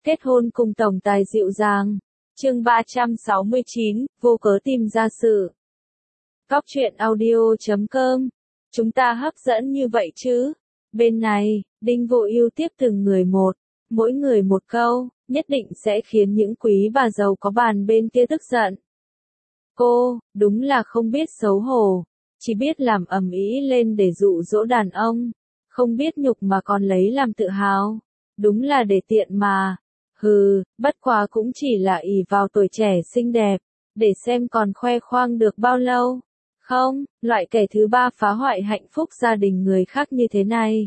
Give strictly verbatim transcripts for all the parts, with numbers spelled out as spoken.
Kết hôn cùng tổng tài dịu dàng. Chương ba trăm sáu mươi chín, vô cớ tìm ra sự. Cóc truyện audio chấm com. Chúng ta hấp dẫn như vậy chứ? Bên này, Đinh Vô Ưu tiếp từng người một, mỗi người một câu, nhất định sẽ khiến những quý bà giàu có bàn bên kia tức giận. Cô, đúng là không biết xấu hổ, chỉ biết làm ầm ĩ lên để dụ dỗ đàn ông, không biết nhục mà còn lấy làm tự hào, đúng là để tiện mà. Hừ, bất quá cũng chỉ là ỷ vào tuổi trẻ xinh đẹp, để xem còn khoe khoang được bao lâu. Không, loại kẻ thứ ba phá hoại hạnh phúc gia đình người khác như thế này,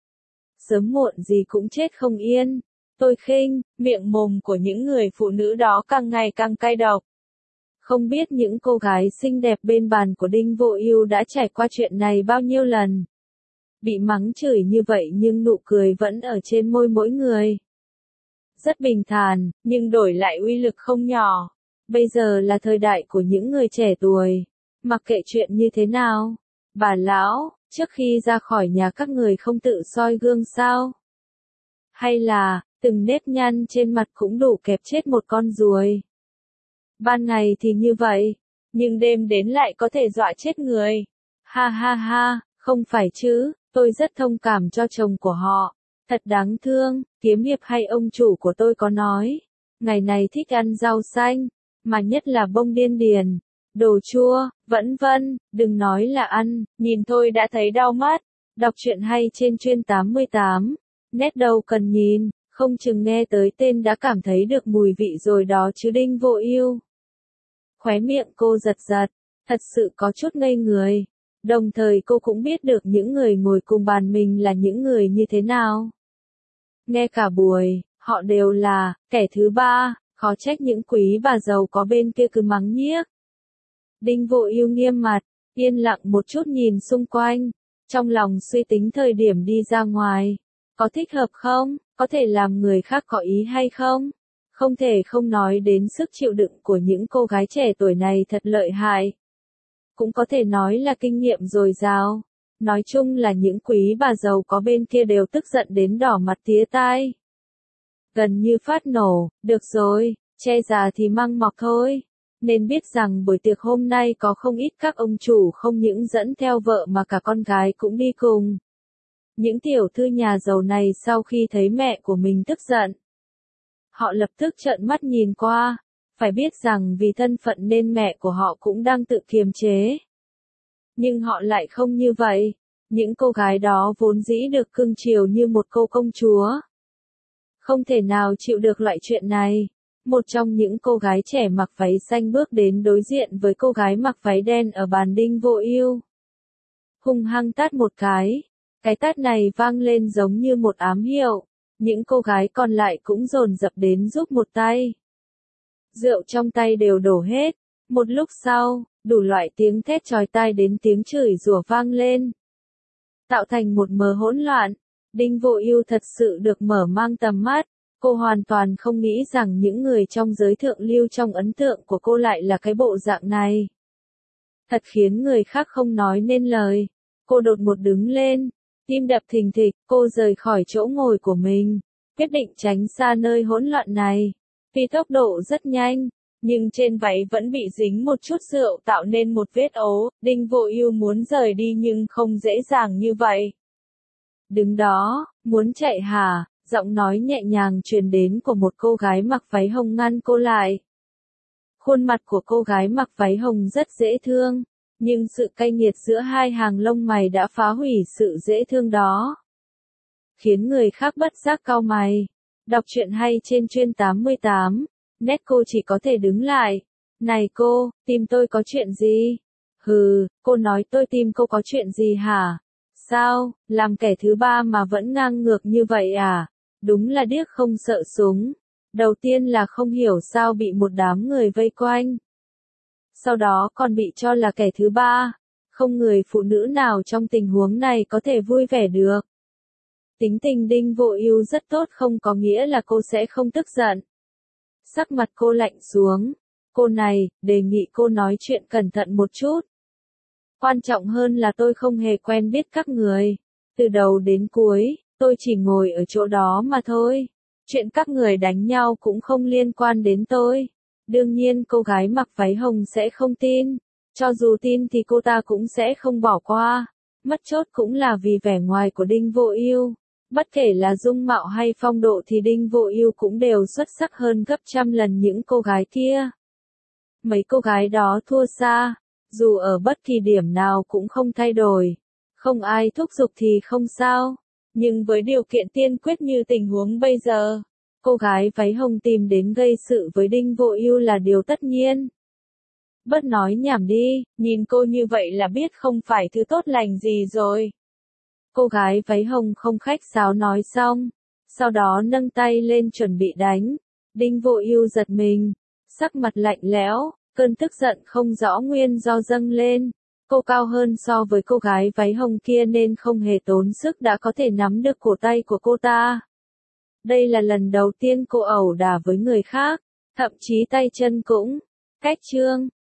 sớm muộn gì cũng chết không yên. Tôi khinh, miệng mồm của những người phụ nữ đó càng ngày càng cay độc. Không biết những cô gái xinh đẹp bên bàn của Đinh Vô Ưu đã trải qua chuyện này bao nhiêu lần. Bị mắng chửi như vậy nhưng nụ cười vẫn ở trên môi mỗi người. Rất bình thản, nhưng đổi lại uy lực không nhỏ. Bây giờ là thời đại của những người trẻ tuổi. Mặc kệ chuyện như thế nào, bà lão, trước khi ra khỏi nhà các người không tự soi gương sao? Hay là, từng nếp nhăn trên mặt cũng đủ kẹp chết một con ruồi? Ban ngày thì như vậy, nhưng đêm đến lại có thể dọa chết người. Ha ha ha, không phải chứ, tôi rất thông cảm cho chồng của họ. Thật đáng thương, kiếm hiệp hay ông chủ của tôi có nói, ngày này thích ăn rau xanh, mà nhất là bông điên điền, đồ chua, vẫn vân, đừng nói là ăn, nhìn thôi đã thấy đau mắt. Đọc truyện hay trên Chuyên tám mươi tám, nét đâu cần nhìn, không chừng nghe tới tên đã cảm thấy được mùi vị rồi đó chứ. Đinh Vô Ưu. Khóe miệng cô giật giật, thật sự có chút ngây người. Đồng thời cô cũng biết được những người ngồi cùng bàn mình là những người như thế nào. Nghe cả buổi, họ đều là kẻ thứ ba, khó trách những quý bà giàu có bên kia cứ mắng nhiếc. Đinh Vô Ưu nghiêm mặt, yên lặng một chút nhìn xung quanh, trong lòng suy tính thời điểm đi ra ngoài, có thích hợp không, có thể làm người khác có ý hay không? Không thể không nói đến sức chịu đựng của những cô gái trẻ tuổi này thật lợi hại. Cũng có thể nói là kinh nghiệm dồi dào. Nói chung là những quý bà giàu có bên kia đều tức giận đến đỏ mặt tía tai. Gần như phát nổ, được rồi, che già thì măng mọc thôi. Nên biết rằng buổi tiệc hôm nay có không ít các ông chủ không những dẫn theo vợ mà cả con gái cũng đi cùng. Những tiểu thư nhà giàu này sau khi thấy mẹ của mình tức giận, họ lập tức trợn mắt nhìn qua, phải biết rằng vì thân phận nên mẹ của họ cũng đang tự kiềm chế. Nhưng họ lại không như vậy, những cô gái đó vốn dĩ được cưng chiều như một cô công chúa. Không thể nào chịu được loại chuyện này. Một trong những cô gái trẻ mặc váy xanh bước đến đối diện với cô gái mặc váy đen ở bàn Đinh Vô Ưu. Hung hăng tát một cái, cái tát này vang lên giống như một ám hiệu, những cô gái còn lại cũng dồn dập đến giúp một tay. Rượu trong tay đều đổ hết, một lúc sau, đủ loại tiếng thét chói tai đến tiếng chửi rủa vang lên, tạo thành một mớ hỗn loạn. Đinh Vô Ưu thật sự được mở mang tầm mắt, cô hoàn toàn không nghĩ rằng những người trong giới thượng lưu trong ấn tượng của cô lại là cái bộ dạng này. Thật khiến người khác không nói nên lời. Cô đột một đứng lên, tim đập thình thịch, cô rời khỏi chỗ ngồi của mình, quyết định tránh xa nơi hỗn loạn này. Vì tốc độ rất nhanh, nhưng trên váy vẫn bị dính một chút rượu tạo nên một vết ố. Đinh Vô Ưu muốn rời đi nhưng không dễ dàng như vậy. Đứng đó, muốn chạy hả? Giọng nói nhẹ nhàng truyền đến của một cô gái mặc váy hồng ngăn cô lại. Khuôn mặt của cô gái mặc váy hồng rất dễ thương, nhưng sự cay nghiệt giữa hai hàng lông mày đã phá hủy sự dễ thương đó, khiến người khác bất giác cau mày. Đọc truyện hay trên Chuyên tám mươi tám, nét cô chỉ có thể đứng lại. Này cô, tìm tôi có chuyện gì? Hừ, cô nói tôi tìm cô có chuyện gì hả? Sao, làm kẻ thứ ba mà vẫn ngang ngược như vậy à? Đúng là điếc không sợ súng. Đầu tiên là không hiểu sao bị một đám người vây quanh, sau đó còn bị cho là kẻ thứ ba. Không người phụ nữ nào trong tình huống này có thể vui vẻ được. Tính tình Đinh Vô Ưu rất tốt không có nghĩa là cô sẽ không tức giận. Sắc mặt cô lạnh xuống. Cô này, đề nghị cô nói chuyện cẩn thận một chút. Quan trọng hơn là tôi không hề quen biết các người. Từ đầu đến cuối, tôi chỉ ngồi ở chỗ đó mà thôi. Chuyện các người đánh nhau cũng không liên quan đến tôi. Đương nhiên cô gái mặc váy hồng sẽ không tin. Cho dù tin thì cô ta cũng sẽ không bỏ qua. Mất chốt cũng là vì vẻ ngoài của Đinh Vô Ưu. Bất kể là dung mạo hay phong độ thì Đinh Vô Ưu cũng đều xuất sắc hơn gấp trăm lần những cô gái kia. Mấy cô gái đó thua xa, dù ở bất kỳ điểm nào cũng không thay đổi. Không ai thúc giục thì không sao. Nhưng với điều kiện tiên quyết như tình huống bây giờ, cô gái váy hồng tìm đến gây sự với Đinh Vô Ưu là điều tất nhiên. Bớt nói nhảm đi, nhìn cô như vậy là biết không phải thứ tốt lành gì rồi. Cô gái váy hồng không khách sáo nói xong, sau đó nâng tay lên chuẩn bị đánh. Đinh Vô Ưu giật mình, sắc mặt lạnh lẽo, cơn tức giận không rõ nguyên do dâng lên. Cô cao hơn so với cô gái váy hồng kia nên không hề tốn sức đã có thể nắm được cổ tay của cô ta. Đây là lần đầu tiên cô ẩu đả với người khác, thậm chí tay chân cũng. Cách chương